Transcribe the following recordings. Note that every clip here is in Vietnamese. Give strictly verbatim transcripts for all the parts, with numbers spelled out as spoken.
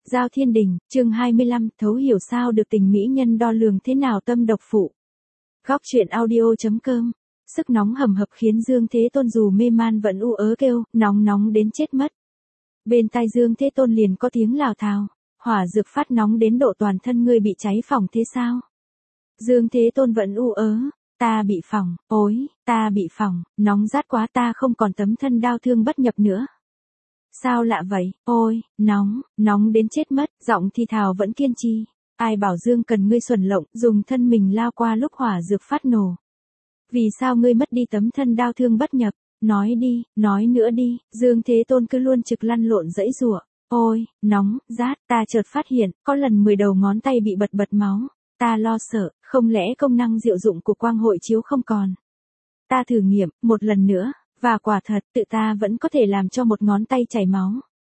Giao Thiên Đình, chương hai mươi lăm, thấu hiểu sao được tình mỹ nhân đo lường thế nào tâm độc phụ. Góc truyện audio.com. Sức nóng hầm hập khiến Dương Thế Tôn dù mê man vẫn u ớ kêu, nóng nóng đến chết mất. Bên tai Dương Thế Tôn liền có tiếng lào thào, hỏa dược phát nóng đến độ toàn thân ngươi bị cháy phỏng thế sao? Dương Thế Tôn vẫn u ớ, ta bị phỏng, ôi, ta bị phỏng, nóng rát quá ta không còn tấm thân đau thương bất nhập nữa. Sao lạ vậy, ôi, nóng, nóng đến chết mất, giọng thì thào vẫn kiên trì. Ai bảo Dương cần ngươi xuẩn lộng, dùng thân mình lao qua lúc hỏa dược phát nổ. Vì sao ngươi mất đi tấm thân đau thương bất nhập, nói đi, nói nữa đi, Dương Thế Tôn cứ luôn trực lăn lộn dãy rủa. Ôi, nóng, rát, ta chợt phát hiện, có lần mười đầu ngón tay bị bật bật máu. Ta lo sợ, không lẽ công năng diệu dụng của quang hội chiếu không còn. Ta thử nghiệm, một lần nữa. Và quả thật, tự ta vẫn có thể làm cho một ngón tay chảy máu.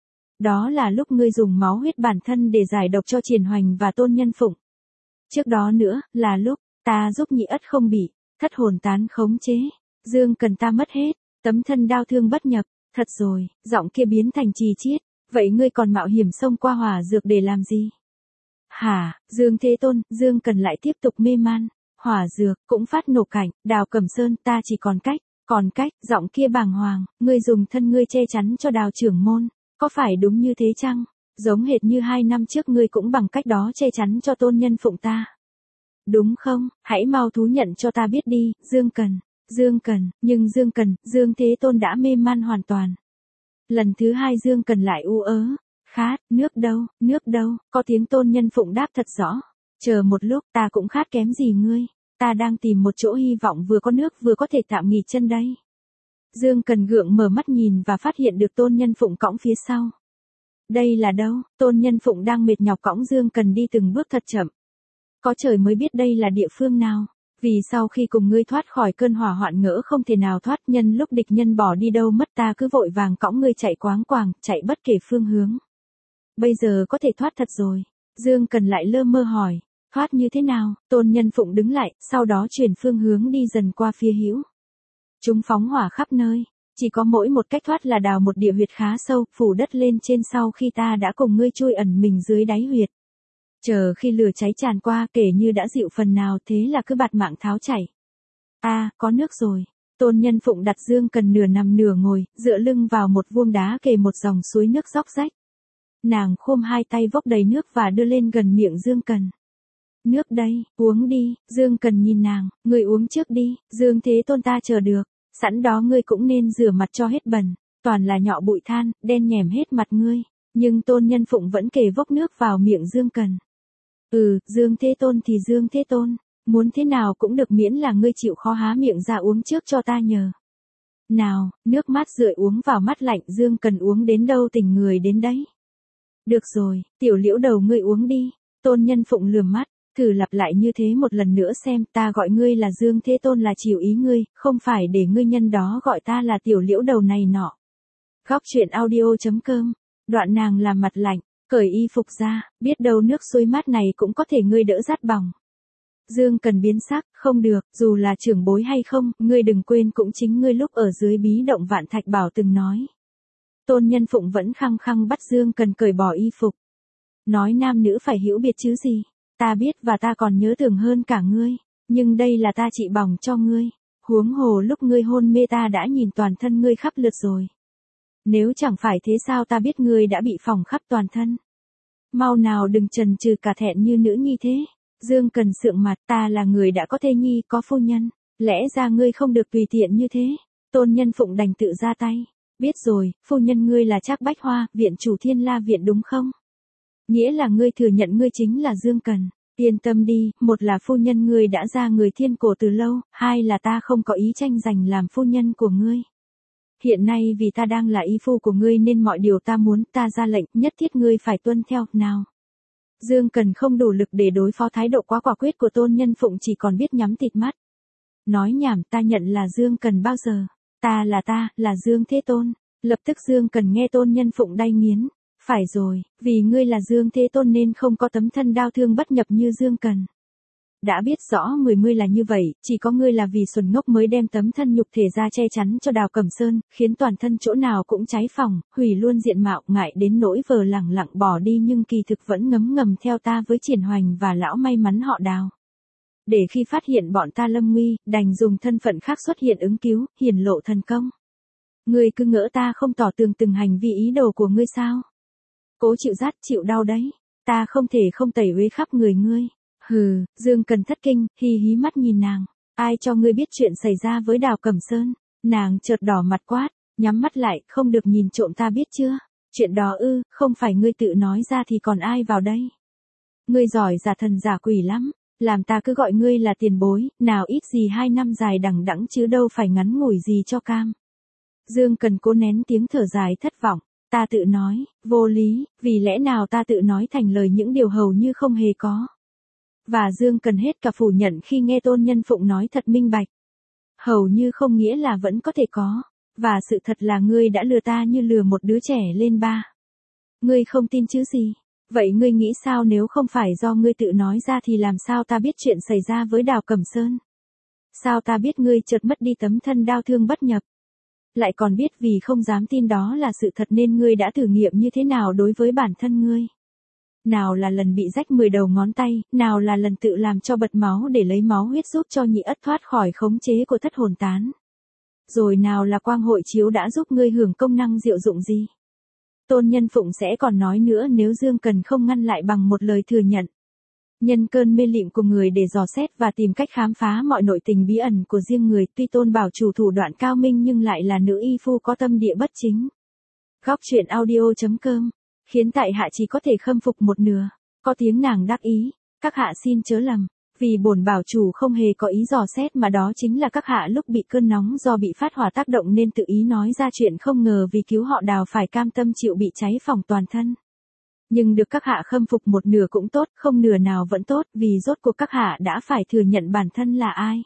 Đó là lúc ngươi dùng máu huyết bản thân để giải độc cho Triển Hoành và Tôn Nhân Phụng. Trước đó nữa, là lúc, ta giúp nhị ất không bị, thất hồn tán khống chế. Dương cần ta mất hết, tấm thân đau thương bất nhập, thật rồi, giọng kia biến thành trì chiết. Vậy ngươi còn mạo hiểm xông qua hỏa dược để làm gì? Hả, Dương Thế Tôn, Dương cần lại tiếp tục mê man. Hỏa dược, cũng phát nổ cảnh, Đào Cẩm Sơn ta chỉ còn cách. Còn cách, giọng kia bàng hoàng, ngươi dùng thân ngươi che chắn cho Đào trưởng môn, có phải đúng như thế chăng? Giống hệt như hai năm trước ngươi cũng bằng cách đó che chắn cho Tôn Nhân Phụng ta. Đúng không, hãy mau thú nhận cho ta biết đi, Dương Cần, Dương Cần, nhưng Dương Cần, Dương Thế Tôn đã mê man hoàn toàn. Lần thứ hai Dương Cần lại u ớ, khát, nước đâu, nước đâu, có tiếng Tôn Nhân Phụng đáp thật rõ. Chờ một lúc, ta cũng khát kém gì ngươi. Ta đang tìm một chỗ hy vọng vừa có nước vừa có thể tạm nghỉ chân đây. Dương Cần gượng mở mắt nhìn và phát hiện được Tôn Nhân Phụng cõng phía sau. Đây là đâu? Tôn Nhân Phụng đang mệt nhọc cõng Dương Cần đi từng bước thật chậm. Có trời mới biết đây là địa phương nào. Vì sau khi cùng ngươi thoát khỏi cơn hỏa hoạn ngỡ không thể nào thoát, nhân lúc địch nhân bỏ đi đâu mất ta cứ vội vàng cõng ngươi chạy quáng quàng, chạy bất kể phương hướng. Bây giờ có thể thoát thật rồi. Dương Cần lại lơ mơ hỏi. Thoát như thế nào? Tôn Nhân Phụng đứng lại, sau đó chuyển phương hướng đi dần qua phía hữu. Chúng phóng hỏa khắp nơi, chỉ có mỗi một cách thoát là đào một địa huyệt khá sâu, phủ đất lên trên sau khi ta đã cùng ngươi chui ẩn mình dưới đáy huyệt. Chờ khi lửa cháy tràn qua kể như đã dịu phần nào, thế là cứ bạt mạng tháo chảy. A, à, có nước rồi. Tôn Nhân Phụng đặt Dương Cần nửa nằm nửa ngồi, dựa lưng vào một vuông đá kề một dòng suối nước róc rách. Nàng khom hai tay vốc đầy nước và đưa lên gần miệng Dương Cần. Nước đây, uống đi, Dương Cần nhìn nàng, ngươi uống trước đi, Dương Thế Tôn ta chờ được, sẵn đó ngươi cũng nên rửa mặt cho hết bẩn, toàn là nhọ bụi than, đen nhèm hết mặt ngươi, nhưng Tôn Nhân Phụng vẫn kề vốc nước vào miệng Dương Cần. Ừ, Dương Thế Tôn thì Dương Thế Tôn, muốn thế nào cũng được miễn là ngươi chịu khó há miệng ra uống trước cho ta nhờ. Nào, nước mát rượi uống vào mắt lạnh, Dương Cần uống đến đâu tình người đến đấy. Được rồi, tiểu liễu đầu ngươi uống đi, Tôn Nhân Phụng lườm mắt. Thử lặp lại như thế một lần nữa xem, ta gọi ngươi là Dương Thế Tôn là chiều ý ngươi, không phải để ngươi nhân đó gọi ta là tiểu liễu đầu này nọ. Góc truyện audio.com. Đoạn nàng làm mặt lạnh, cởi y phục ra, biết đâu nước suối mát này cũng có thể ngươi đỡ rát bỏng. Dương Cần biến sắc, không được, dù là trưởng bối hay không, ngươi đừng quên cũng chính ngươi lúc ở dưới bí động Vạn Thạch Bảo từng nói. Tôn Nhân Phụng vẫn khăng khăng bắt Dương Cần cởi bỏ y phục. Nói nam nữ phải hiểu biệt chứ gì. Ta biết và ta còn nhớ tưởng hơn cả ngươi, nhưng đây là ta trị bỏng cho ngươi, huống hồ lúc ngươi hôn mê ta đã nhìn toàn thân ngươi khắp lượt rồi. Nếu chẳng phải thế sao ta biết ngươi đã bị phỏng khắp toàn thân. Mau nào đừng chần chừ cả thẹn như nữ nhi thế. Dương Cần sượng mặt, ta là người đã có thê nhi có phu nhân, lẽ ra ngươi không được tùy tiện như thế. Tôn Nhân Phụng đành tự ra tay, biết rồi, phu nhân ngươi là Trác Bách Hoa, viện chủ Thiên La viện đúng không? Nghĩa là ngươi thừa nhận ngươi chính là Dương Cần. Yên tâm đi, một là phu nhân ngươi đã ra người thiên cổ từ lâu, hai là ta không có ý tranh giành làm phu nhân của ngươi. Hiện nay vì ta đang là y phu của ngươi nên mọi điều ta muốn ta ra lệnh nhất thiết ngươi phải tuân theo, nào. Dương Cần không đủ lực để đối phó thái độ quá quả quyết của Tôn Nhân Phụng, chỉ còn biết nhắm tịt mắt. Nói nhảm, ta nhận là Dương Cần bao giờ, ta là ta, là Dương Thế Tôn. Lập tức Dương Cần nghe Tôn Nhân Phụng đay nghiến. Phải rồi, vì ngươi là Dương Thế Tôn nên không có tấm thân đau thương bất nhập như Dương Cần. Đã biết rõ mười mươi là như vậy, chỉ có ngươi là vì xuẩn ngốc mới đem tấm thân nhục thể ra che chắn cho Đào Cẩm Sơn, khiến toàn thân chỗ nào cũng cháy phỏng, hủy luôn diện mạo, ngại đến nỗi vờ lẳng lặng bỏ đi nhưng kỳ thực vẫn ngấm ngầm theo ta với Triển Hoành và lão may mắn họ Đào. Để khi phát hiện bọn ta lâm nguy, đành dùng thân phận khác xuất hiện ứng cứu, hiển lộ thần công. Ngươi cứ ngỡ ta không tỏ tường từng hành vi ý đồ của ngươi sao? Cố chịu rát chịu đau đấy, ta không thể không tẩy uế khắp người ngươi. Hừ, Dương Cần thất kinh, hí hí mắt nhìn nàng. Ai cho ngươi biết chuyện xảy ra với Đào Cẩm Sơn? Nàng chợt đỏ mặt quát, nhắm mắt lại, không được nhìn trộm ta biết chưa? Chuyện đó ư, không phải ngươi tự nói ra thì còn ai vào đây? Ngươi giỏi giả thần giả quỷ lắm, làm ta cứ gọi ngươi là tiền bối, nào ít gì hai năm dài đằng đẵng chứ đâu phải ngắn ngủi gì cho cam. Dương Cần cố nén tiếng thở dài thất vọng. Ta tự nói, vô lý, vì lẽ nào ta tự nói thành lời những điều hầu như không hề có. Và Dương Cần hết cả phủ nhận khi nghe Tôn Nhân Phụng nói thật minh bạch. Hầu như không nghĩa là vẫn có thể có, và sự thật là ngươi đã lừa ta như lừa một đứa trẻ lên ba. Ngươi không tin chứ gì? Vậy ngươi nghĩ sao nếu không phải do ngươi tự nói ra thì làm sao ta biết chuyện xảy ra với Đào Cẩm Sơn? Sao ta biết ngươi chợt mất đi tấm thân đau thương bất nhập? Lại còn biết vì không dám tin đó là sự thật nên ngươi đã thử nghiệm như thế nào đối với bản thân ngươi. Nào là lần bị rách mười đầu ngón tay, nào là lần tự làm cho bật máu để lấy máu huyết giúp cho nhị ất thoát khỏi khống chế của thất hồn tán. Rồi nào là quang hội chiếu đã giúp ngươi hưởng công năng diệu dụng gì. Tôn Nhân Phụng sẽ còn nói nữa nếu Dương Cần không ngăn lại bằng một lời thừa nhận. Nhân cơn mê lịm của người để dò xét và tìm cách khám phá mọi nội tình bí ẩn của riêng người, tuy Tôn bảo chủ thủ đoạn cao minh nhưng lại là nữ y phu có tâm địa bất chính. Góc truyện audio chấm com khiến tại hạ chỉ có thể khâm phục một nửa. Có tiếng nàng đắc ý, các hạ xin chớ lầm, vì bổn bảo chủ không hề có ý dò xét mà đó chính là các hạ lúc bị cơn nóng do bị phát hỏa tác động nên tự ý nói ra chuyện không ngờ vì cứu họ Đào phải cam tâm chịu bị cháy phỏng toàn thân. Nhưng được các hạ khâm phục một nửa cũng tốt, không nửa nào vẫn tốt, vì rốt cuộc các hạ đã phải thừa nhận bản thân là ai.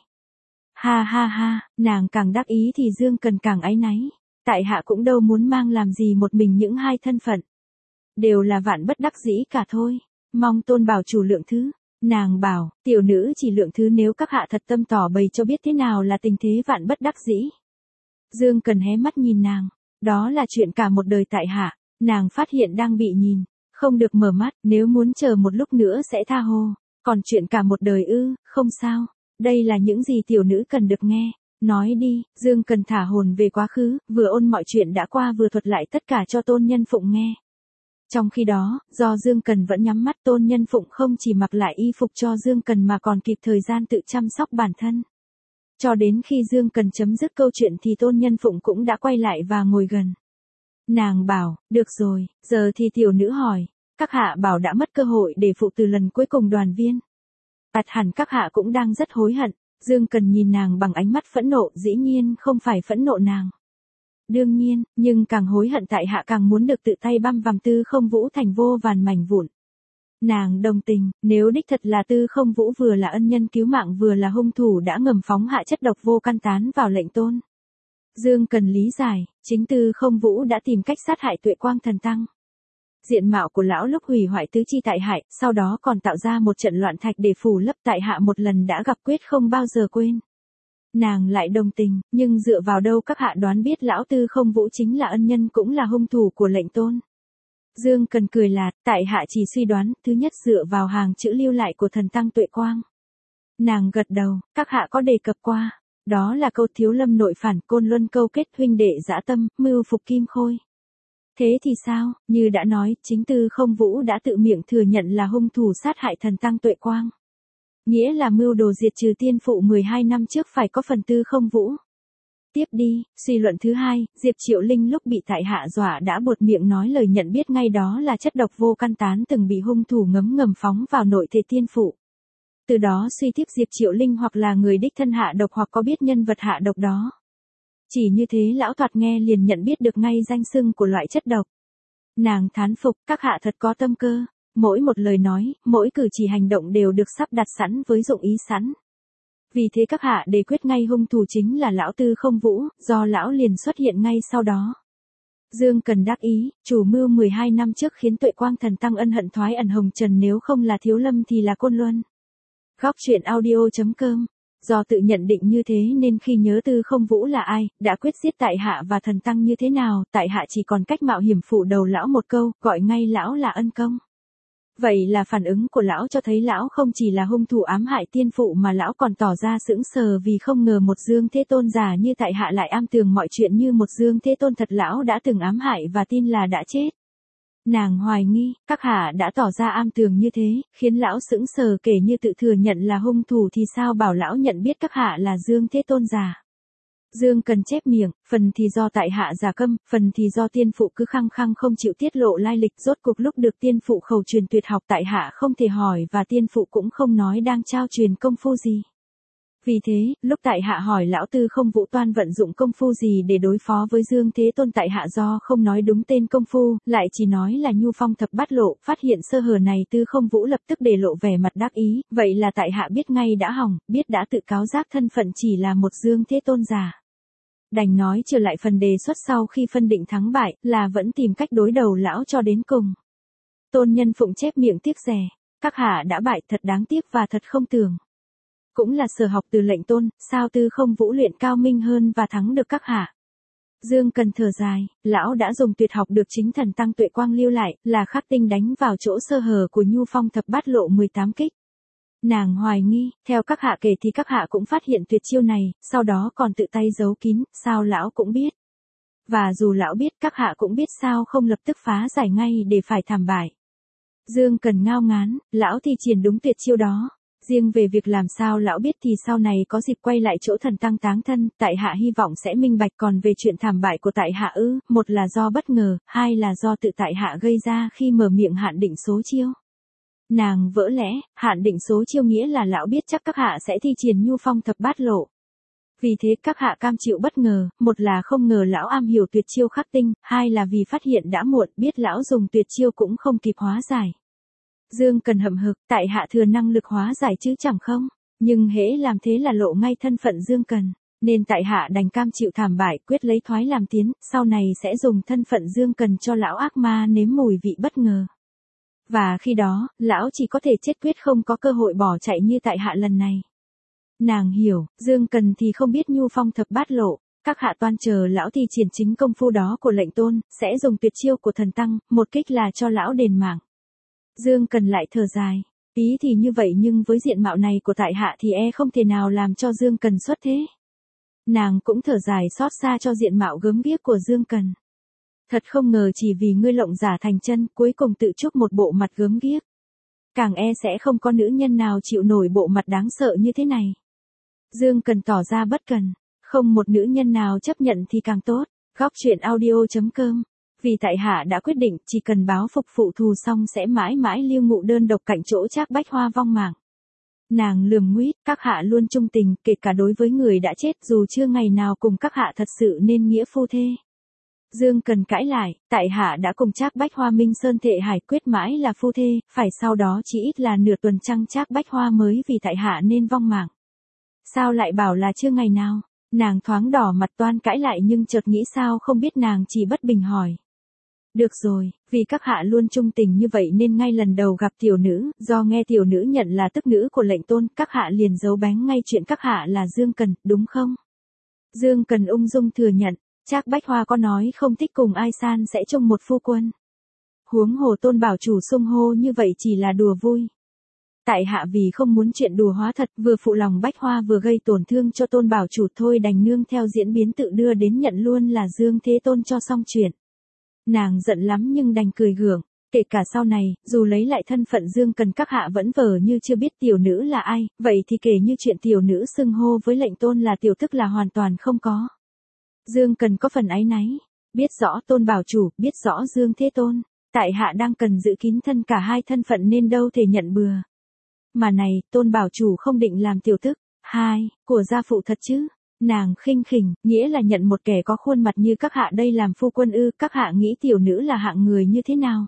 Ha ha ha, nàng càng đắc ý thì Dương Cần càng áy náy. Tại hạ cũng đâu muốn mang làm gì một mình những hai thân phận. Đều là vạn bất đắc dĩ cả thôi. Mong Tôn bảo chủ lượng thứ. Nàng bảo, tiểu nữ chỉ lượng thứ nếu các hạ thật tâm tỏ bày cho biết thế nào là tình thế vạn bất đắc dĩ. Dương Cần hé mắt nhìn nàng. Đó là chuyện cả một đời tại hạ. Nàng phát hiện đang bị nhìn. Không được mở mắt, nếu muốn chờ một lúc nữa sẽ tha hồ. Còn chuyện cả một đời ư, không sao. Đây là những gì tiểu nữ cần được nghe. Nói đi, Dương Cần thả hồn về quá khứ, vừa ôn mọi chuyện đã qua vừa thuật lại tất cả cho Tôn Nhân Phụng nghe. Trong khi đó, do Dương Cần vẫn nhắm mắt, Tôn Nhân Phụng không chỉ mặc lại y phục cho Dương Cần mà còn kịp thời gian tự chăm sóc bản thân. Cho đến khi Dương Cần chấm dứt câu chuyện thì Tôn Nhân Phụng cũng đã quay lại và ngồi gần. Nàng bảo, được rồi, giờ thì tiểu nữ hỏi, các hạ bảo đã mất cơ hội để phụ từ lần cuối cùng đoàn viên. Ắt hẳn các hạ cũng đang rất hối hận. Dương Cần nhìn nàng bằng ánh mắt phẫn nộ, dĩ nhiên không phải phẫn nộ nàng. Đương nhiên, nhưng càng hối hận tại hạ càng muốn được tự tay băm vằm Tư Không Vũ thành vô vàn mảnh vụn. Nàng đồng tình, nếu đích thật là Tư Không Vũ vừa là ân nhân cứu mạng vừa là hung thủ đã ngầm phóng hạ chất độc vô căn tán vào lệnh tôn. Dương Cần lý giải, chính Tư Không Vũ đã tìm cách sát hại Tuệ Quang Thần Tăng. Diện mạo của lão lúc hủy hoại tứ chi tại hại, sau đó còn tạo ra một trận loạn thạch để phủ lấp tại hạ một lần đã gặp quyết không bao giờ quên. Nàng lại đồng tình, nhưng dựa vào đâu các hạ đoán biết lão Tư Không Vũ chính là ân nhân cũng là hung thủ của lệnh tôn. Dương Cần cười lạt, tại hạ chỉ suy đoán, thứ nhất dựa vào hàng chữ lưu lại của thần tăng Tuệ Quang. Nàng gật đầu, các hạ có đề cập qua, đó là câu thiếu lâm nội phản, Côn Luân câu kết huynh đệ dã tâm, mưu phục Kim Khôi. Thế thì sao, như đã nói, chính Tư Không Vũ đã tự miệng thừa nhận là hung thủ sát hại thần tăng Tuệ Quang. Nghĩa là mưu đồ diệt trừ tiên phụ mười hai năm trước phải có phần Tư Không Vũ. Tiếp đi, suy luận thứ hai, Diệp Triệu Linh lúc bị tại hạ dọa đã buột miệng nói lời nhận biết ngay đó là chất độc vô căn tán từng bị hung thủ ngấm ngầm phóng vào nội thể tiên phụ. Từ đó suy tiếp Diệp Triệu Linh hoặc là người đích thân hạ độc hoặc có biết nhân vật hạ độc đó. Chỉ như thế lão thoạt nghe liền nhận biết được ngay danh xưng của loại chất độc. Nàng thán phục, các hạ thật có tâm cơ, mỗi một lời nói, mỗi cử chỉ hành động đều được sắp đặt sẵn với dụng ý sẵn. Vì thế các hạ đề quyết ngay hung thủ chính là lão Tư Không Vũ, do lão liền xuất hiện ngay sau đó. Dương Cần đắc ý, chủ mưu mười hai năm trước khiến Tuệ Quang Thần Tăng ân hận thoái ẩn hồng trần, nếu không là Thiếu Lâm thì là Côn Luân. Góc truyện audio.com. Do tự nhận định như thế nên khi nhớ Tư Không Vũ là ai, đã quyết giết tại hạ và thần tăng như thế nào, tại hạ chỉ còn cách mạo hiểm phụ đầu lão một câu, gọi ngay lão là ân công. Vậy là phản ứng của lão cho thấy lão không chỉ là hung thủ ám hại tiên phụ mà lão còn tỏ ra sững sờ vì không ngờ một Dương Thế Tôn giả như tại hạ lại am tường mọi chuyện như một Dương Thế Tôn thật lão đã từng ám hại và tin là đã chết. Nàng hoài nghi, các hạ đã tỏ ra am tường như thế, khiến lão sững sờ kể như tự thừa nhận là hung thủ thì sao bảo lão nhận biết các hạ là Dương Thế Tôn giả. Dương Cần chép miệng, phần thì do tại hạ giả câm, phần thì do tiên phụ cứ khăng khăng không chịu tiết lộ lai lịch, rốt cuộc lúc được tiên phụ khẩu truyền tuyệt học tại hạ không thể hỏi và tiên phụ cũng không nói đang trao truyền công phu gì. Vì thế, lúc tại hạ hỏi lão Tư Không Vũ toan vận dụng công phu gì để đối phó với Dương Thế Tôn tại hạ do không nói đúng tên công phu, lại chỉ nói là Nhu Phong Thập Bát Lộ, phát hiện sơ hở này Tư Không Vũ lập tức để lộ vẻ mặt đắc ý, vậy là tại hạ biết ngay đã hỏng, biết đã tự cáo giác thân phận chỉ là một Dương Thế Tôn giả. Đành nói trở lại phần đề xuất sau khi phân định thắng bại, là vẫn tìm cách đối đầu lão cho đến cùng. Tôn Nhân Phụng chép miệng tiếc rè, các hạ đã bại thật đáng tiếc và thật không tưởng. Cũng là sở học từ Lệnh Tôn, sao Tư Không Vũ luyện cao minh hơn và thắng được các hạ. Dương Cần thở dài, lão đã dùng tuyệt học được chính thần tăng Tuệ Quang lưu lại, là khắc tinh đánh vào chỗ sơ hở của Nhu Phong Thập Bát Lộ mười tám kích. Nàng hoài nghi, theo các hạ kể thì các hạ cũng phát hiện tuyệt chiêu này, sau đó còn tự tay giấu kín, sao lão cũng biết. Và dù lão biết các hạ cũng biết sao không lập tức phá giải ngay để phải thảm bại. Dương Cần ngao ngán, lão thi triển đúng tuyệt chiêu đó. Riêng về việc làm sao lão biết thì sau này có dịp quay lại chỗ thần tăng táng thân, tại hạ hy vọng sẽ minh bạch, còn về chuyện thảm bại của tại hạ ư, một là do bất ngờ, hai là do tự tại hạ gây ra khi mở miệng hạn định số chiêu. Nàng vỡ lẽ, hạn định số chiêu nghĩa là lão biết chắc các hạ sẽ thi triển Nhu Phong Thập Bát Lộ. Vì thế các hạ cam chịu bất ngờ, một là không ngờ lão am hiểu tuyệt chiêu khắc tinh, hai là vì phát hiện đã muộn, biết lão dùng tuyệt chiêu cũng không kịp hóa giải. Dương Cần hậm hực, tại hạ thừa năng lực hóa giải chứ chẳng không, nhưng hễ làm thế là lộ ngay thân phận Dương Cần, nên tại hạ đành cam chịu thảm bại, quyết lấy thoái làm tiến, sau này sẽ dùng thân phận Dương Cần cho lão ác ma nếm mùi vị bất ngờ. Và khi đó, lão chỉ có thể chết quyết không có cơ hội bỏ chạy như tại hạ lần này. Nàng hiểu, Dương Cần thì không biết Nhu Phong Thập Bát Lộ, các hạ toan chờ lão thi triển chính công phu đó của Lệnh Tôn, sẽ dùng tuyệt chiêu của thần tăng, một kích là cho lão đền mạng. Dương Cần lại thở dài, ý thì như vậy nhưng với diện mạo này của tại hạ thì e không thể nào làm cho Dương Cần xuất thế. Nàng cũng thở dài xót xa cho diện mạo gớm ghiếc của Dương Cần. Thật không ngờ chỉ vì ngươi lộng giả thành chân, cuối cùng tự chuốc một bộ mặt gớm ghiếc. Càng e sẽ không có nữ nhân nào chịu nổi bộ mặt đáng sợ như thế này. Dương Cần tỏ ra bất cần, không một nữ nhân nào chấp nhận thì càng tốt. Góc truyện audio.com. Vì tại hạ đã quyết định, chỉ cần báo phục phụ thù xong sẽ mãi mãi lưu ngụ đơn độc cạnh chỗ Trác Bách Hoa vong mạng. Nàng lườm nguýt, các hạ luôn trung tình, kể cả đối với người đã chết dù chưa ngày nào cùng các hạ thật sự nên nghĩa phu thê. Dương Cần cãi lại, tại hạ đã cùng Trác Bách Hoa Minh Sơn thệ hải quyết mãi là phu thê, phải sau đó chỉ ít là nửa tuần trăng Trác Bách Hoa mới vì tại hạ nên vong mạng. Sao lại bảo là chưa ngày nào? Nàng thoáng đỏ mặt toan cãi lại nhưng chợt nghĩ sao không biết nàng chỉ bất bình hỏi. Được rồi, vì các hạ luôn trung tình như vậy nên ngay lần đầu gặp tiểu nữ, do nghe tiểu nữ nhận là tức nữ của Lệnh Tôn, các hạ liền giấu bén ngay chuyện các hạ là Dương Cần, đúng không? Dương Cần ung dung thừa nhận, Trác Bách Hoa có nói không thích cùng ai san sẽ chung một phu quân. Huống hồ Tôn bảo chủ xung hô như vậy chỉ là đùa vui. Tại hạ vì không muốn chuyện đùa hóa thật, vừa phụ lòng Bách Hoa vừa gây tổn thương cho Tôn bảo chủ thôi đành nương theo diễn biến tự đưa đến nhận luôn là Dương Thế Tôn cho xong chuyện. Nàng giận lắm nhưng đành cười gượng, kể cả sau này, dù lấy lại thân phận Dương Cần các hạ vẫn vờ như chưa biết tiểu nữ là ai, vậy thì kể như chuyện tiểu nữ xưng hô với Lệnh Tôn là tiểu thức là hoàn toàn không có. Dương Cần có phần áy náy, biết rõ Tôn bảo chủ, biết rõ Dương Thế Tôn, tại hạ đang cần giữ kín thân cả hai thân phận nên đâu thể nhận bừa. Mà này, Tôn bảo chủ không định làm tiểu thức, hai, của gia phụ thật chứ? Nàng khinh khỉnh, nghĩa là nhận một kẻ có khuôn mặt như các hạ đây làm phu quân ư, các hạ nghĩ tiểu nữ là hạng người như thế nào?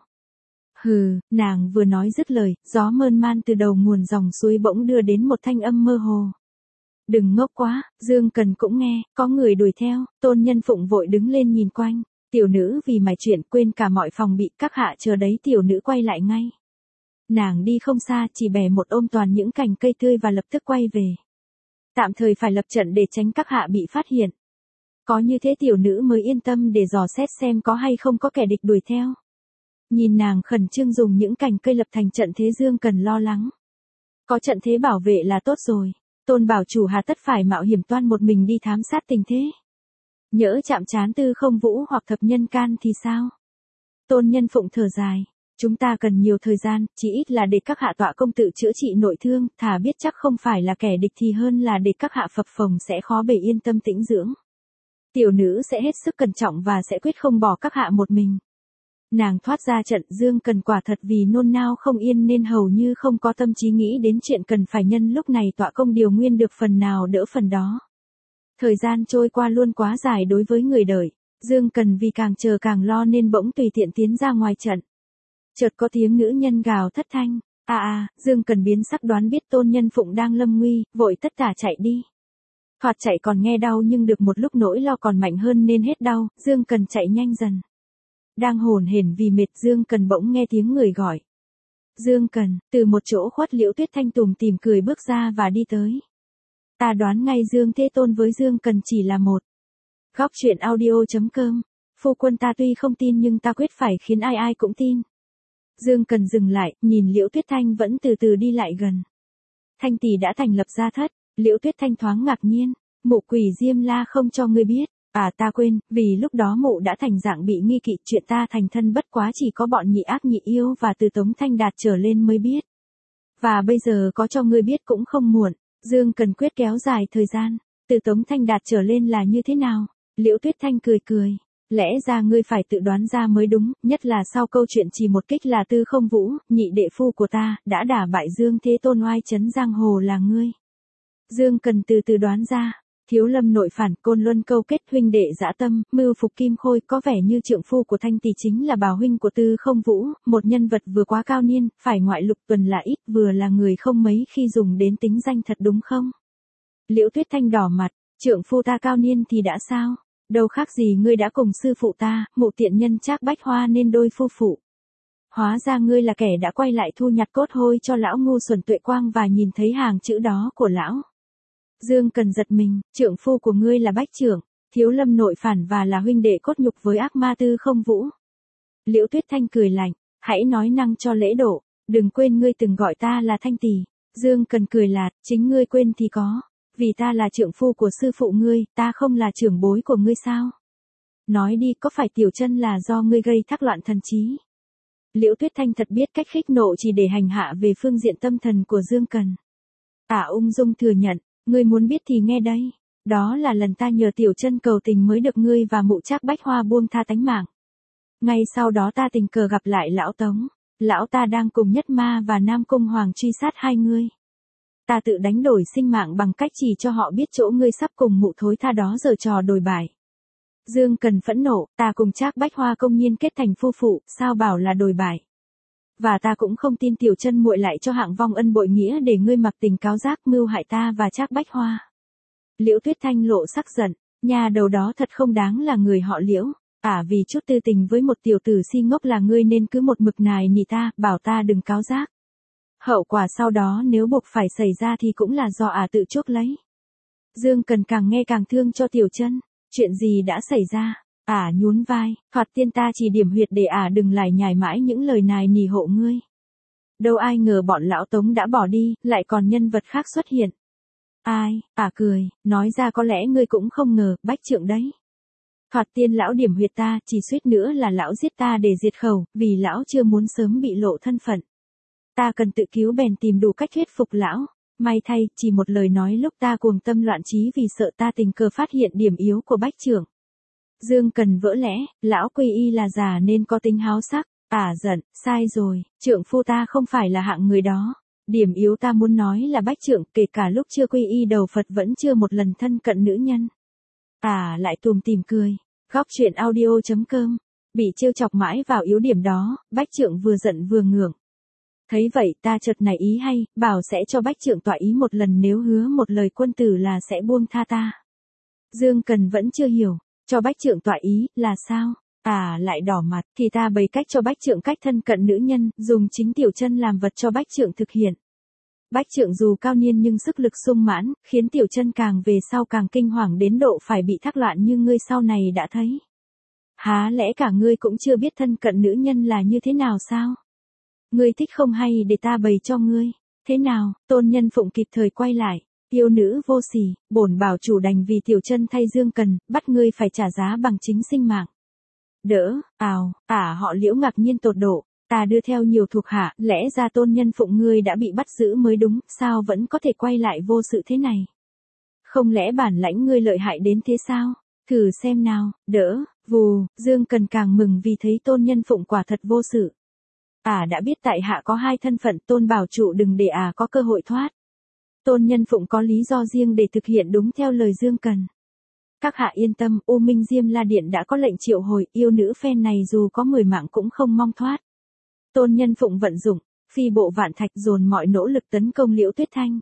Hừ, nàng vừa nói dứt lời, gió mơn man từ đầu nguồn dòng suối bỗng đưa đến một thanh âm mơ hồ. Đừng ngốc quá, Dương Cần cũng nghe, có người đuổi theo, Tôn Nhân Phụng vội đứng lên nhìn quanh, tiểu nữ vì mải chuyện quên cả mọi phòng bị, các hạ chờ đấy tiểu nữ quay lại ngay. Nàng đi không xa, chỉ bẻ một ôm toàn những cành cây tươi và lập tức quay về. Tạm thời phải lập trận để tránh các hạ bị phát hiện. Có như thế tiểu nữ mới yên tâm để dò xét xem có hay không có kẻ địch đuổi theo. Nhìn nàng khẩn trương dùng những cành cây lập thành trận thế, Dương Cần lo lắng. Có trận thế bảo vệ là tốt rồi, Tôn bảo chủ hà tất phải mạo hiểm toan một mình đi thám sát tình thế. Nhỡ chạm trán Tư Không Vũ hoặc Thập Nhân Can thì sao? Tôn Nhân Phụng thở dài, chúng ta cần nhiều thời gian, chỉ ít là để các hạ tọa công tự chữa trị nội thương, thà biết chắc không phải là kẻ địch thì hơn là để các hạ phập phồng sẽ khó bề yên tâm tĩnh dưỡng. Tiểu nữ sẽ hết sức cẩn trọng và sẽ quyết không bỏ các hạ một mình. Nàng thoát ra trận, Dương Cần quả thật vì nôn nao không yên nên hầu như không có tâm trí nghĩ đến chuyện cần phải nhân lúc này tọa công điều nguyên được phần nào đỡ phần đó. Thời gian trôi qua luôn quá dài đối với người đợi, Dương Cần vì càng chờ càng lo nên bỗng tùy tiện tiến ra ngoài trận. Chợt có tiếng nữ nhân gào thất thanh, a a, Dương Cần biến sắc đoán biết Tôn Nhân Phụng đang lâm nguy, vội tất tả chạy đi. Thoạt chạy còn nghe đau nhưng được một lúc nỗi lo còn mạnh hơn nên hết đau, Dương Cần chạy nhanh dần. Đang hồn hển vì mệt, Dương Cần bỗng nghe tiếng người gọi. Dương Cần, từ một chỗ khuất Liễu Tuyết Thanh tủm tỉm cười bước ra và đi tới. Ta đoán ngay Dương Thế Tôn với Dương Cần chỉ là một. Góc truyện audio chấm com, phu quân ta tuy không tin nhưng ta quyết phải khiến ai ai cũng tin. Dương Cần dừng lại, nhìn Liễu Tuyết Thanh vẫn từ từ đi lại gần. Thanh tỷ đã thành lập gia thất, Liễu Tuyết Thanh thoáng ngạc nhiên, mụ Quỷ Diêm La không cho ngươi biết. À ta quên, vì lúc đó mụ đã thành dạng bị nghi kỵ, chuyện ta thành thân bất quá chỉ có bọn nhị ác nhị yêu và từ Tống Thanh Đạt trở lên mới biết. Và bây giờ có cho ngươi biết cũng không muộn, Dương Cần quyết kéo dài thời gian, từ Tống Thanh Đạt trở lên là như thế nào? Liễu Tuyết Thanh cười cười, lẽ ra ngươi phải tự đoán ra mới đúng, nhất là sau câu chuyện chỉ một kích là Tư Không Vũ, nhị đệ phu của ta, đã đả bại Dương Thế Tôn oai chấn giang hồ là ngươi. Dương Cần từ từ đoán ra. Thiếu Lâm nội phản, Côn Luân câu kết, huynh đệ dã tâm, mưu phục Kim Khôi, có vẻ như trượng phu của Thanh tỷ chính là bảo huynh của Tư Không Vũ, một nhân vật vừa quá cao niên, phải ngoại lục tuần là ít, vừa là người không mấy khi dùng đến tính danh thật đúng không? Liễu Tuyết Thanh đỏ mặt, trượng phu ta cao niên thì đã sao? Đâu khác gì ngươi đã cùng sư phụ ta, mụ tiện nhân Trác Bách Hoa nên đôi phu phụ. Hóa ra ngươi là kẻ đã quay lại thu nhặt cốt hôi cho lão ngu xuẩn Tuệ Quang và nhìn thấy hàng chữ đó của lão. Dương Cần giật mình, trượng phu của ngươi là Bách trưởng, Thiếu Lâm nội phản và là huynh đệ cốt nhục với ác ma Tư Không Vũ. Liễu Tuyết Thanh cười lạnh, hãy nói năng cho lễ độ, đừng quên ngươi từng gọi ta là Thanh tỷ. Dương Cần cười lạt, chính ngươi quên thì có, vì ta là trượng phu của sư phụ ngươi, ta không là trưởng bối của ngươi sao? Nói đi, có phải Tiểu Chân là do ngươi gây thác loạn thần trí? Liễu Tuyết Thanh thật biết cách khích nộ chỉ để hành hạ về phương diện tâm thần của Dương Cần. Ả ung dung thừa nhận. Ngươi muốn biết thì nghe đây, đó là lần ta nhờ Tiểu Chân cầu tình mới được ngươi và mụ Trác Bách Hoa buông tha tánh mạng. Ngay sau đó ta tình cờ gặp lại lão Tống, lão ta đang cùng Nhất Ma và Nam Cung Hoàng truy sát hai ngươi. Ta tự đánh đổi sinh mạng bằng cách chỉ cho họ biết chỗ ngươi sắp cùng mụ thối tha đó giở trò đồi bại. Dương Cần phẫn nộ, ta cùng Trác Bách Hoa công nhiên kết thành phu phụ, sao bảo là đồi bại. Và ta cũng không tin Tiểu Chân muội lại cho hạng vong ân bội nghĩa để ngươi mặc tình cáo giác mưu hại ta và Trác Bách Hoa. Liễu Tuyết Thanh lộ sắc giận, nhà đầu đó thật không đáng là người họ Liễu, à vì chút tư tình với một tiểu tử si ngốc là ngươi nên cứ một mực nài nỉ ta, bảo ta đừng cáo giác. Hậu quả sau đó nếu buộc phải xảy ra thì cũng là do ả à tự chuốc lấy. Dương Cần càng nghe càng thương cho Tiểu Chân, chuyện gì đã xảy ra? Ả à, nhún vai, Thoạt Tiên ta chỉ điểm huyệt để ả à đừng lải nhải mãi những lời nài nỉ hộ ngươi. Đâu ai ngờ bọn lão Tống đã bỏ đi, lại còn nhân vật khác xuất hiện. Ai? Ả à cười, nói ra có lẽ ngươi cũng không ngờ, Bách trưởng đấy. Thoạt Tiên lão điểm huyệt ta, chỉ suýt nữa là lão giết ta để diệt khẩu, vì lão chưa muốn sớm bị lộ thân phận. Ta cần tự cứu bèn tìm đủ cách thuyết phục lão. May thay, chỉ một lời nói lúc ta cuồng tâm loạn trí vì sợ ta tình cờ phát hiện điểm yếu của Bách trưởng. Dương Cần vỡ lẽ, lão quy y là già nên có tính háo sắc, ả à, giận, sai rồi, trượng phu ta không phải là hạng người đó. Điểm yếu ta muốn nói là Bách trưởng kể cả lúc chưa quy y đầu Phật vẫn chưa một lần thân cận nữ nhân. À lại tùm tìm cười, góc truyện audio chấm com, bị trêu chọc mãi vào yếu điểm đó, Bách trưởng vừa giận vừa ngượng. Thấy vậy ta chợt nảy ý hay, bảo sẽ cho Bách trưởng tọa ý một lần nếu hứa một lời quân tử là sẽ buông tha ta. Dương Cần vẫn chưa hiểu. Cho Bách trưởng tọa ý, là sao? À lại đỏ mặt, thì ta bày cách cho bách trượng cách thân cận nữ nhân, dùng chính Tiểu Chân làm vật cho bách trượng thực hiện. Bách trượng dù cao niên nhưng sức lực sung mãn, khiến Tiểu Chân càng về sau càng kinh hoàng đến độ phải bị thác loạn như ngươi sau này đã thấy. Há lẽ cả ngươi cũng chưa biết thân cận nữ nhân là như thế nào sao? Ngươi thích không hay để ta bày cho ngươi. Thế nào? Tôn Nhân Phụng kịp thời quay lại. Yêu nữ vô sỉ, bổn bảo chủ đành vì Tiểu Chân thay Dương Cần, bắt ngươi phải trả giá bằng chính sinh mạng. Đỡ, ào, ả họ Liễu ngạc nhiên tột độ, ta đưa theo nhiều thuộc hạ, lẽ ra Tôn Nhân Phụng ngươi đã bị bắt giữ mới đúng, sao vẫn có thể quay lại vô sự thế này? Không lẽ bản lãnh ngươi lợi hại đến thế sao? Thử xem nào, đỡ, vù, Dương Cần càng mừng vì thấy Tôn Nhân Phụng quả thật vô sự. Ả đã biết tại hạ có hai thân phận, Tôn bảo chủ đừng để ả có cơ hội thoát. Tôn Nhân Phụng có lý do riêng để thực hiện đúng theo lời Dương Cần. Các hạ yên tâm, U Minh Diêm La Điện đã có lệnh triệu hồi, yêu nữ phen này dù có mười mạng cũng không mong thoát. Tôn Nhân Phụng vận dụng, phi bộ vạn thạch dồn mọi nỗ lực tấn công Liễu Tuyết Thanh.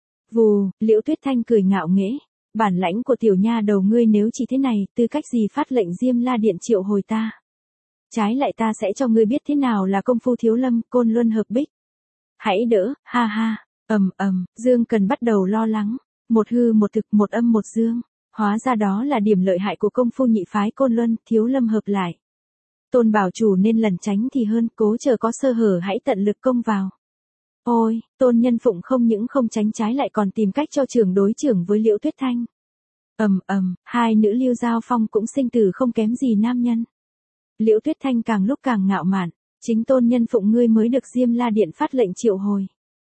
Vù, Liễu Tuyết Thanh cười ngạo nghễ, bản lãnh của tiểu nha đầu ngươi nếu chỉ thế này, tư cách gì phát lệnh Diêm La Điện triệu hồi ta. Trái lại ta sẽ cho ngươi biết thế nào là công phu thiếu lâm, côn luân hợp bích. Hãy đỡ, ha ha, ầm ầm, Dương Cần bắt đầu lo lắng, một hư một thực, một âm một dương. Hóa ra đó là điểm lợi hại của công phu nhị phái côn luân, thiếu lâm hợp lại. Tôn bảo chủ nên lẩn tránh thì hơn, cố chờ có sơ hở hãy tận lực công vào. Ôi, Tôn Nhân Phụng không những không tránh trái lại còn tìm cách cho trưởng đối trưởng với Liễu Tuyết Thanh. Ầm ầm, hai nữ Lưu Giao Phong cũng sinh tử không kém gì nam nhân. Liễu Tuyết Thanh càng lúc càng ngạo mạn, chính Tôn Nhân Phụng ngươi mới được Diêm La Điện phát lệnh triệu hồi.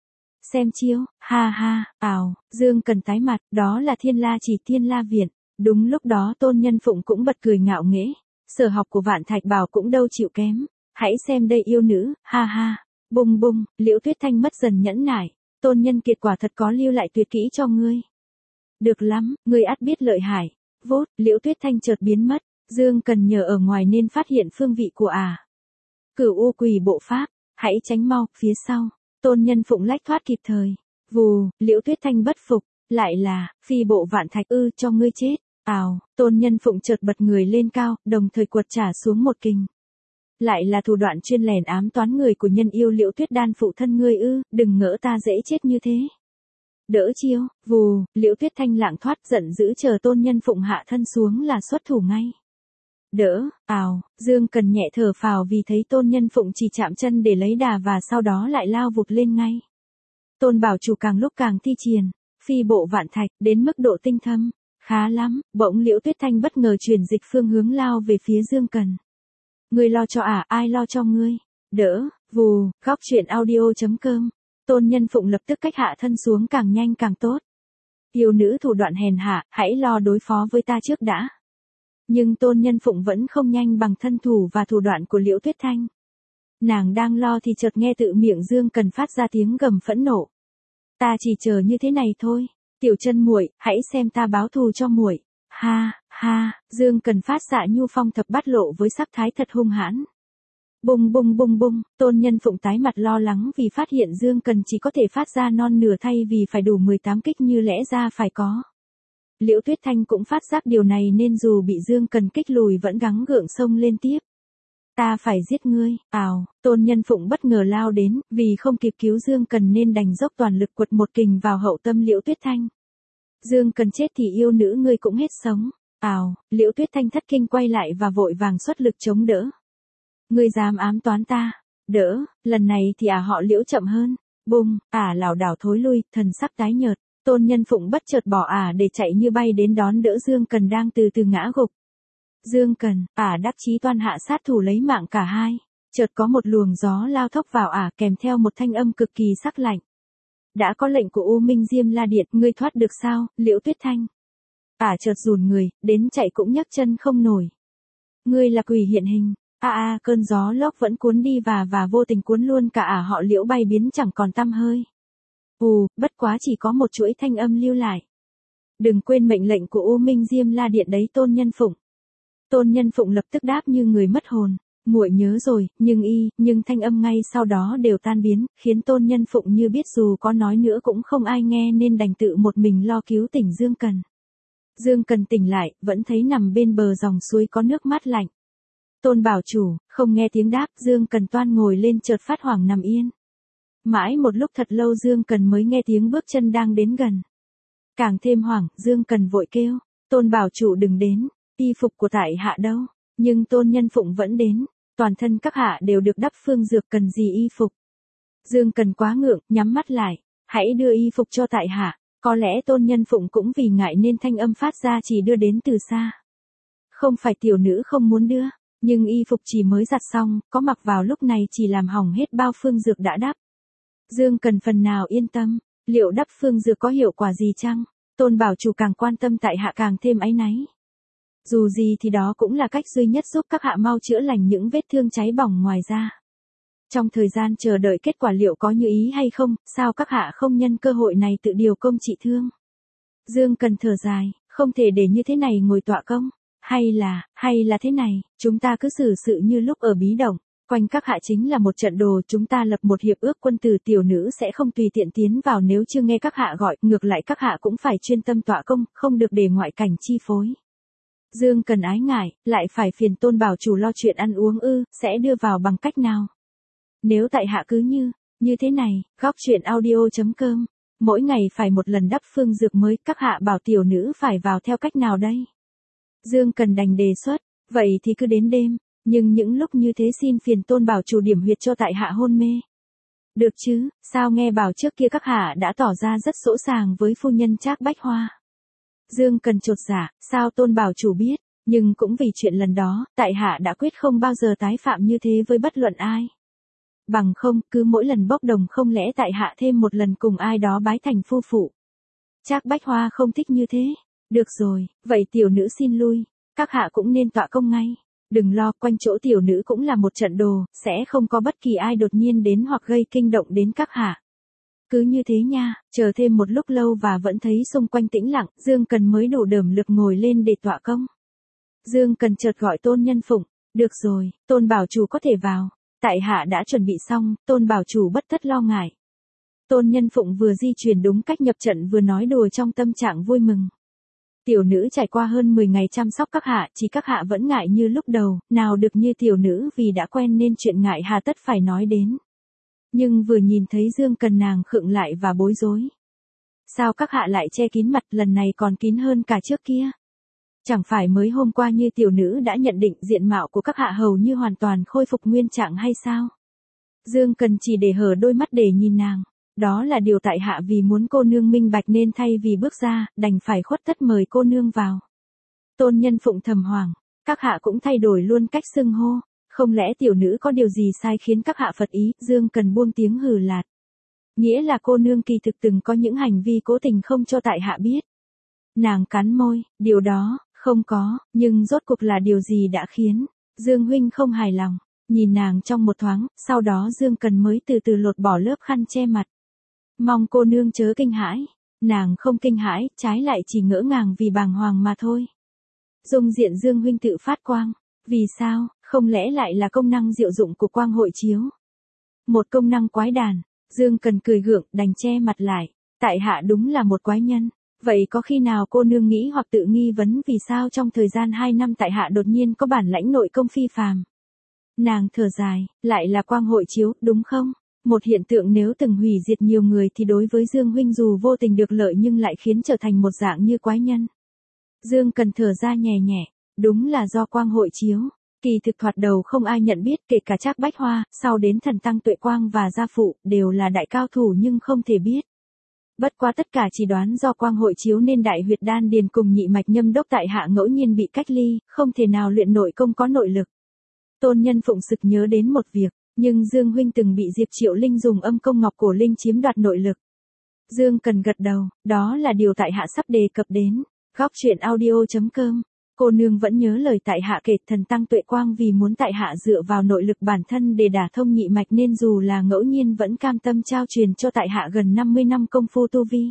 Xem chiêu, ha ha, ào, Dương Cần tái mặt, đó là Thiên La Chỉ Thiên La Viện. Đúng lúc đó Tôn Nhân Phụng cũng bật cười ngạo nghễ, sở học của Vạn Thạch Bảo cũng đâu chịu kém. Hãy xem đây yêu nữ, ha ha, bùng bùng, Liễu Tuyết Thanh mất dần nhẫn nại, Tôn Nhân Kiệt quả thật có lưu lại tuyệt kỹ cho ngươi. Được lắm, ngươi ắt biết lợi hại. Vốt, Liễu Tuyết Thanh chợt biến mất, Dương Cần nhờ ở ngoài nên phát hiện phương vị của à. Cửu U Quỳ Bộ Pháp, hãy tránh mau, phía sau. Tôn Nhân Phụng lách thoát kịp thời. Vù, Liễu Tuyết Thanh bất phục, lại là, phi bộ vạn thạch ư cho ngươi chết. Ào, Tôn Nhân Phụng chợt bật người lên cao, đồng thời quật trả xuống một kình. Lại là thủ đoạn chuyên lèn ám toán người của nhân yêu Liễu Tuyết Đan phụ thân ngươi ư, đừng ngỡ ta dễ chết như thế. Đỡ chiêu, vù, Liễu Tuyết Thanh lạng thoát giận dữ chờ Tôn Nhân Phụng hạ thân xuống là xuất thủ ngay. Đỡ, ào, Dương Cần nhẹ thở phào vì thấy Tôn Nhân Phụng chỉ chạm chân để lấy đà và sau đó lại lao vụt lên ngay. Tôn bảo chủ càng lúc càng thi triển, phi bộ vạn thạch, đến mức độ tinh thâm. Khá lắm, bỗng Liễu Tuyết Thanh bất ngờ chuyển dịch phương hướng lao về phía Dương Cần. Ngươi lo cho à, ai lo cho ngươi? Đỡ, vù, góc truyện audio chấm com. Tôn Nhân Phụng lập tức cách hạ thân xuống càng nhanh càng tốt. Yêu nữ thủ đoạn hèn hạ, hãy lo đối phó với ta trước đã. Nhưng Tôn Nhân Phụng vẫn không nhanh bằng thân thủ và thủ đoạn của Liễu Tuyết Thanh. Nàng đang lo thì chợt nghe tự miệng Dương Cần phát ra tiếng gầm phẫn nộ. Ta chỉ chờ như thế này thôi. Tiểu Chân muội, hãy xem ta báo thù cho muội. Ha, ha, Dương Cần phát xạ nhu phong thập bát lộ với sắc thái thật hung hãn. Bùng bùng bùng bùng, Tôn Nhân Phụng tái mặt lo lắng vì phát hiện Dương Cần chỉ có thể phát ra non nửa thay vì phải đủ mười tám kích như lẽ ra phải có. Liễu Tuyết Thanh cũng phát giác điều này nên dù bị Dương Cần kích lùi vẫn gắng gượng xông lên tiếp. Ta phải giết ngươi, ào, Tôn Nhân Phụng bất ngờ lao đến, vì không kịp cứu Dương Cần nên đành dốc toàn lực quật một kình vào hậu tâm Liễu Tuyết Thanh. Dương Cần chết thì yêu nữ ngươi cũng hết sống, ào, Liễu Tuyết Thanh thất kinh quay lại và vội vàng xuất lực chống đỡ. Ngươi dám ám toán ta, đỡ, lần này thì à họ Liễu chậm hơn, bùng, ả lảo đảo thối lui, thần sắc tái nhợt. Tôn Nhân Phụng bất chợt bỏ ả để chạy như bay đến đón đỡ Dương Cần đang từ từ ngã gục. Dương Cần, ả đắc chí toan hạ sát thủ lấy mạng cả hai. Chợt có một luồng gió lao thốc vào ả kèm theo một thanh âm cực kỳ sắc lạnh. Đã có lệnh của U Minh Diêm La Điện, ngươi thoát được sao, Liễu Tuyết Thanh? Ả chợt rùn người, đến chạy cũng nhấc chân không nổi. Ngươi là quỷ hiện hình. A a, cơn gió lốc vẫn cuốn đi và và vô tình cuốn luôn cả ả họ Liễu bay biến chẳng còn tăm hơi. Ù, bất quá chỉ có một chuỗi thanh âm lưu lại. Đừng quên mệnh lệnh của U Minh Diêm La Điện đấy Tôn Nhân Phụng. Tôn Nhân Phụng lập tức đáp như người mất hồn. Muội nhớ rồi, nhưng y, nhưng thanh âm ngay sau đó đều tan biến, khiến Tôn Nhân Phụng như biết dù có nói nữa cũng không ai nghe nên đành tự một mình lo cứu tỉnh Dương Cần. Dương Cần tỉnh lại, vẫn thấy nằm bên bờ dòng suối có nước mát lạnh. Tôn bảo chủ, không nghe tiếng đáp, Dương Cần toan ngồi lên chợt phát hoảng nằm yên. Mãi một lúc thật lâu Dương Cần mới nghe tiếng bước chân đang đến gần. Càng thêm hoảng, Dương Cần vội kêu, Tôn bảo chủ đừng đến, y phục của tại hạ đâu, nhưng Tôn Nhân Phụng vẫn đến, toàn thân các hạ đều được đắp phương dược, cần gì y phục. Dương Cần quá ngượng, nhắm mắt lại, hãy đưa y phục cho tại hạ, có lẽ Tôn Nhân Phụng cũng vì ngại nên thanh âm phát ra chỉ đưa đến từ xa. Không phải tiểu nữ không muốn đưa, nhưng y phục chỉ mới giặt xong, có mặc vào lúc này chỉ làm hỏng hết bao phương dược đã đắp. Dương Cần phần nào yên tâm, liệu đắp phương dược có hiệu quả gì chăng? Tôn bảo chủ càng quan tâm tại hạ càng thêm áy náy. Dù gì thì đó cũng là cách duy nhất giúp các hạ mau chữa lành những vết thương cháy bỏng ngoài da. Trong thời gian chờ đợi kết quả liệu có như ý hay không, sao các hạ không nhân cơ hội này tự điều công trị thương? Dương Cần thở dài, không thể để như thế này ngồi tọa công. Hay là, hay là thế này, chúng ta cứ xử sự như lúc ở bí động, quanh các hạ chính là một trận đồ, chúng ta lập một hiệp ước quân tử, tiểu nữ sẽ không tùy tiện tiến vào nếu chưa nghe các hạ gọi, ngược lại các hạ cũng phải chuyên tâm tọa công, không được để ngoại cảnh chi phối. Dương Cần ái ngại, lại phải phiền Tôn bảo chủ lo chuyện ăn uống ư, sẽ đưa vào bằng cách nào? Nếu tại hạ cứ như, như thế này, góc truyện audio.com, mỗi ngày phải một lần đắp phương dược mới, các hạ bảo tiểu nữ phải vào theo cách nào đây? Dương Cần đành đề xuất, vậy thì cứ đến đêm, nhưng những lúc như thế xin phiền Tôn bảo chủ điểm huyệt cho tại hạ hôn mê. Được chứ, sao nghe bảo trước kia các hạ đã tỏ ra rất sỗ sàng với phu nhân Trác Bách Hoa. Dương Cần chột dạ, sao Tôn bảo chủ biết, nhưng cũng vì chuyện lần đó, tại hạ đã quyết không bao giờ tái phạm như thế với bất luận ai. Bằng không, cứ mỗi lần bốc đồng không lẽ tại hạ thêm một lần cùng ai đó bái thành phu phụ. Trác Bách Hoa không thích như thế. Được rồi, vậy tiểu nữ xin lui, các hạ cũng nên tọa công ngay. Đừng lo, quanh chỗ tiểu nữ cũng là một trận đồ, sẽ không có bất kỳ ai đột nhiên đến hoặc gây kinh động đến các hạ. Cứ như thế nha, chờ thêm một lúc lâu và vẫn thấy xung quanh tĩnh lặng, Dương Cần mới đủ đởm lực ngồi lên để tọa công. Dương Cần chợt gọi Tôn Nhân Phụng, được rồi, Tôn bảo chủ có thể vào, tại hạ đã chuẩn bị xong, Tôn bảo chủ bất tất lo ngại. Tôn Nhân Phụng vừa di chuyển đúng cách nhập trận vừa nói đùa trong tâm trạng vui mừng. Tiểu nữ trải qua hơn mười ngày chăm sóc các hạ, chỉ các hạ vẫn ngại như lúc đầu, nào được như tiểu nữ vì đã quen nên chuyện ngại hà tất phải nói đến. Nhưng vừa nhìn thấy Dương Cần nàng khựng lại và bối rối. Sao các hạ lại che kín mặt, lần này còn kín hơn cả trước kia? Chẳng phải mới hôm qua như tiểu nữ đã nhận định diện mạo của các hạ hầu như hoàn toàn khôi phục nguyên trạng hay sao? Dương Cần chỉ để hở đôi mắt để nhìn nàng. Đó là điều tại hạ vì muốn cô nương minh bạch nên thay vì bước ra, đành phải khuất tất mời cô nương vào. Tôn Nhân Phụng thầm hoảng, các hạ cũng thay đổi luôn cách xưng hô, không lẽ tiểu nữ có điều gì sai khiến các hạ phật ý? Dương Cần buông tiếng hừ lạt. Nghĩa là cô nương kỳ thực từng có những hành vi cố tình không cho tại hạ biết. Nàng cắn môi, điều đó, không có, nhưng rốt cuộc là điều gì đã khiến Dương huynh không hài lòng? Nhìn nàng trong một thoáng, sau đó Dương Cần mới từ từ lột bỏ lớp khăn che mặt. Mong cô nương chớ kinh hãi. Nàng không kinh hãi, trái lại chỉ ngỡ ngàng vì bàng hoàng mà thôi. Dung diện Dương huynh tự phát quang. Vì sao, không lẽ lại là công năng diệu dụng của quang hội chiếu? Một công năng quái đản. Dương Cần cười gượng, đành che mặt lại. Tại hạ đúng là một quái nhân. Vậy có khi nào cô nương nghĩ hoặc tự nghi vấn vì sao trong thời gian hai năm tại hạ đột nhiên có bản lãnh nội công phi phàm? Nàng thở dài, lại là quang hội chiếu, đúng không? Một hiện tượng nếu từng hủy diệt nhiều người thì đối với Dương huynh dù vô tình được lợi nhưng lại khiến trở thành một dạng như quái nhân. Dương Cần thở ra nhẹ nhẹ, đúng là do quang hội chiếu. Kỳ thực thoạt đầu không ai nhận biết, kể cả Trác Bách Hoa, sau đến thần tăng Tuệ Quang và gia phụ, đều là đại cao thủ nhưng không thể biết. Bất quá tất cả chỉ đoán do quang hội chiếu nên đại huyệt đan điền cùng nhị mạch nhâm đốc tại hạ ngẫu nhiên bị cách ly, không thể nào luyện nội công có nội lực. Tôn Nhân Phụng sực nhớ đến một việc, nhưng Dương huynh từng bị Diệp Triệu Linh dùng âm công ngọc cổ linh chiếm đoạt nội lực. Dương Cần gật đầu, đó là điều tại hạ sắp đề cập đến. Góc truyện audio.com, cô nương vẫn nhớ lời tại hạ kể, thần tăng Tuệ Quang vì muốn tại hạ dựa vào nội lực bản thân để đả thông nhị mạch nên dù là ngẫu nhiên vẫn cam tâm trao truyền cho tại hạ gần năm mươi năm công phu tu vi.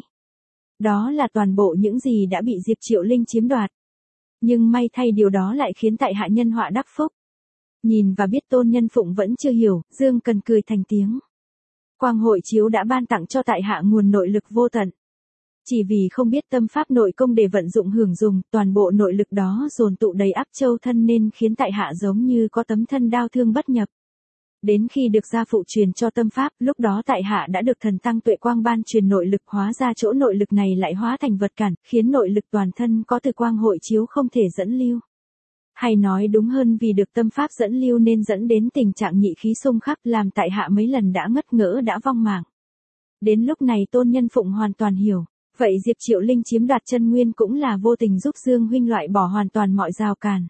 Đó là toàn bộ những gì đã bị Diệp Triệu Linh chiếm đoạt. Nhưng may thay điều đó lại khiến tại hạ nhân họa đắc phúc. Nhìn và biết Tôn Nhân Phụng vẫn chưa hiểu, Dương Cần cười thành tiếng. Quang hội chiếu đã ban tặng cho tại hạ nguồn nội lực vô tận. Chỉ vì không biết tâm pháp nội công để vận dụng hưởng dùng, toàn bộ nội lực đó dồn tụ đầy áp châu thân nên khiến tại hạ giống như có tấm thân đao thương bất nhập. Đến khi được gia phụ truyền cho tâm pháp, lúc đó tại hạ đã được thần tăng tuệ quang ban truyền nội lực, hóa ra chỗ nội lực này lại hóa thành vật cản, khiến nội lực toàn thân có từ quang hội chiếu không thể dẫn lưu. Hay nói đúng hơn vì được tâm pháp dẫn lưu nên dẫn đến tình trạng nhị khí xung khắc, làm tại hạ mấy lần đã ngất ngỡ đã vong mạng. Đến lúc này Tôn Nhân Phụng hoàn toàn hiểu, vậy Diệp Triệu Linh chiếm đoạt chân nguyên cũng là vô tình giúp Dương huynh loại bỏ hoàn toàn mọi rào cản.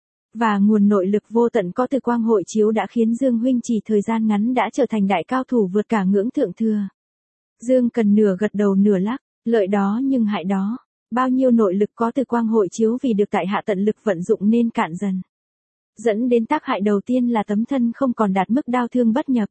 Và nguồn nội lực vô tận có từ quang hội chiếu đã khiến Dương huynh chỉ thời gian ngắn đã trở thành đại cao thủ vượt cả ngưỡng thượng thừa. Dương Cần nửa gật đầu nửa lắc, lợi đó nhưng hại đó. Bao nhiêu nội lực có từ quang hội chiếu vì được tại hạ tận lực vận dụng nên cạn dần. Dẫn đến tác hại đầu tiên là tấm thân không còn đạt mức đao thương bất nhập.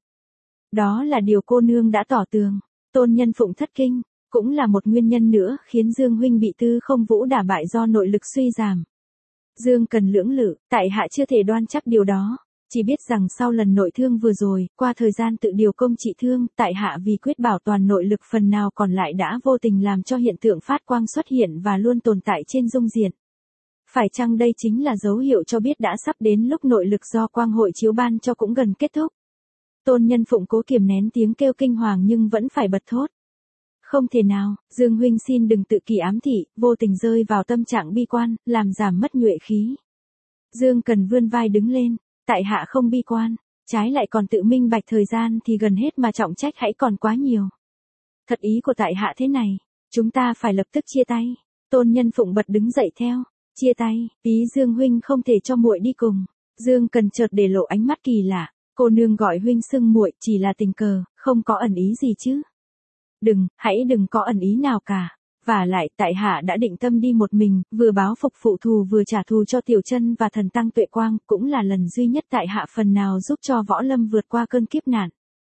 Đó là điều cô nương đã tỏ tường. Tôn Nhân Phụng thất kinh, cũng là một nguyên nhân nữa khiến Dương huynh bị Tư Không Vũ đả bại do nội lực suy giảm. Dương Cần lưỡng lự, tại hạ chưa thể đoan chắc điều đó, chỉ biết rằng sau lần nội thương vừa rồi, qua thời gian tự điều công trị thương, tại hạ vì quyết bảo toàn nội lực phần nào còn lại đã vô tình làm cho hiện tượng phát quang xuất hiện và luôn tồn tại trên dung diện. Phải chăng đây chính là dấu hiệu cho biết đã sắp đến lúc nội lực do quang hội chiếu ban cho cũng gần kết thúc? Tôn Nhân Phụng cố kiềm nén tiếng kêu kinh hoàng nhưng vẫn phải bật thốt. Không thể nào, Dương huynh xin đừng tự kỳ ám thị, vô tình rơi vào tâm trạng bi quan, làm giảm mất nhuệ khí. Dương Cần vươn vai đứng lên, tại hạ không bi quan, trái lại còn tự minh bạch thời gian thì gần hết mà trọng trách hãy còn quá nhiều. Thật ý của tại hạ thế này, chúng ta phải lập tức chia tay. Tôn Nhân Phụng bật đứng dậy theo, chia tay, ý Dương huynh không thể cho muội đi cùng. Dương Cần chợt để lộ ánh mắt kỳ lạ, cô nương gọi huynh xưng muội chỉ là tình cờ, không có ẩn ý gì chứ. Đừng, hãy đừng có ẩn ý nào cả. Và lại, tại hạ đã định tâm đi một mình, vừa báo phục phụ thù vừa trả thù cho Tiểu Chân và thần tăng Tuệ Quang, cũng là lần duy nhất tại hạ phần nào giúp cho võ lâm vượt qua cơn kiếp nạn.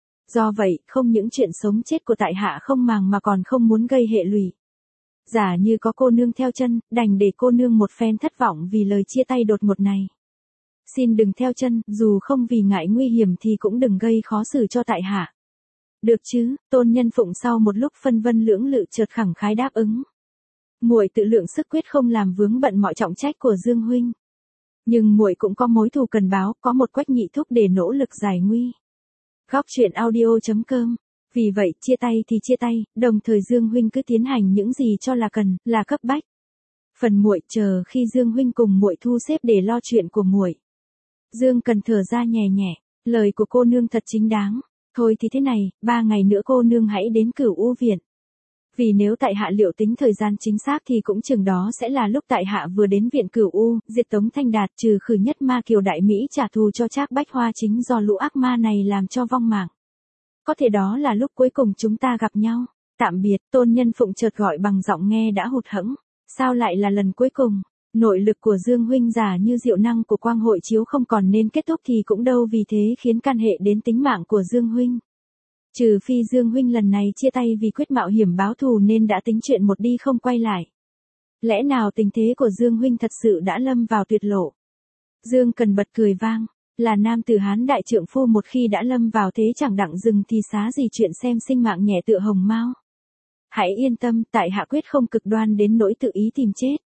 Do vậy, không những chuyện sống chết của tại hạ không màng mà còn không muốn gây hệ lụy. Giả như có cô nương theo chân, đành để cô nương một phen thất vọng vì lời chia tay đột ngột này. Xin đừng theo chân, dù không vì ngại nguy hiểm thì cũng đừng gây khó xử cho tại hạ. Được chứ? Tôn Nhân Phụng sau một lúc phân vân lưỡng lự chợt khẳng khái đáp ứng. Muội tự lượng sức quyết không làm vướng bận mọi trọng trách của Dương huynh. Nhưng muội cũng có mối thù cần báo, có một Quách nhị thúc để nỗ lực giải nguy. Góc truyện audio chấm com. Vì vậy, chia tay thì chia tay, đồng thời Dương huynh cứ tiến hành những gì cho là cần, là cấp bách. Phần muội chờ khi Dương huynh cùng muội thu xếp để lo chuyện của muội. Dương Cần thở ra nhẹ nhẹ, lời của cô nương thật chính đáng. Thôi thì thế này, ba ngày nữa cô nương hãy đến Cửu U viện. Vì nếu tại hạ liệu tính thời gian chính xác thì cũng chừng đó sẽ là lúc tại hạ vừa đến viện Cửu U, diệt Tống Thanh Đạt trừ khử nhất ma kiều đại Mỹ trả thù cho Trác Bách Hoa chính do lũ ác ma này làm cho vong mạng. Có thể đó là lúc cuối cùng chúng ta gặp nhau. Tạm biệt, Tôn Nhân Phụng chợt gọi bằng giọng nghe đã hụt hẫng. Sao lại là lần cuối cùng? Nội lực của Dương huynh giả như diệu năng của quang hội chiếu không còn nên kết thúc thì cũng đâu vì thế khiến can hệ đến tính mạng của Dương huynh. Trừ phi Dương huynh lần này chia tay vì quyết mạo hiểm báo thù nên đã tính chuyện một đi không quay lại. Lẽ nào tình thế của Dương huynh thật sự đã lâm vào tuyệt lộ? Dương Cần bật cười vang, là nam tử Hán đại trượng phu một khi đã lâm vào thế chẳng đặng dừng thì xá gì chuyện xem sinh mạng nhẹ tựa hồng mao. Hãy yên tâm, tại hạ quyết không cực đoan đến nỗi tự ý tìm chết.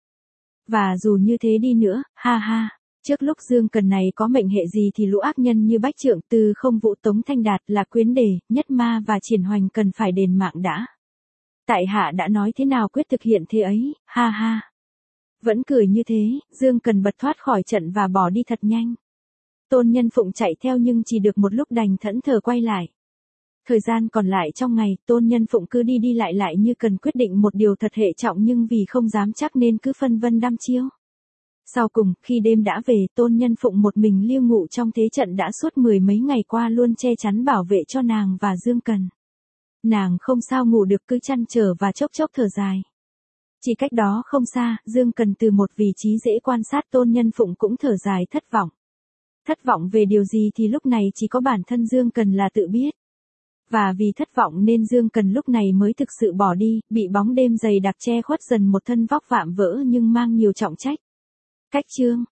Và dù như thế đi nữa, ha ha, trước lúc Dương Cần này có mệnh hệ gì thì lũ ác nhân như Bách Trượng, Từ Không Vũ, Tống Thanh Đạt, là Quyến Đề, Nhất Ma và Triển Hoành cần phải đền mạng đã. Tại hạ đã nói thế nào quyết thực hiện thế ấy, ha ha. Vẫn cười như thế, Dương Cần bật thoát khỏi trận và bỏ đi thật nhanh. Tôn Nhân Phụng chạy theo nhưng chỉ được một lúc đành thẫn thờ quay lại. Thời gian còn lại trong ngày, Tôn Nhân Phụng cứ đi đi lại lại như cần quyết định một điều thật hệ trọng nhưng vì không dám chắc nên cứ phân vân đăm chiêu. Sau cùng, khi đêm đã về, Tôn Nhân Phụng một mình lưu ngụ trong thế trận đã suốt mười mấy ngày qua luôn che chắn bảo vệ cho nàng và Dương Cần. Nàng không sao ngủ được cứ chăn trở và chốc chốc thở dài. Chỉ cách đó không xa, Dương Cần từ một vị trí dễ quan sát Tôn Nhân Phụng cũng thở dài thất vọng. Thất vọng về điều gì thì lúc này chỉ có bản thân Dương Cần là tự biết. Và vì thất vọng nên Dương Cần lúc này mới thực sự bỏ đi, bị bóng đêm dày đặc che khuất dần một thân vóc vạm vỡ nhưng mang nhiều trọng trách. Cách chương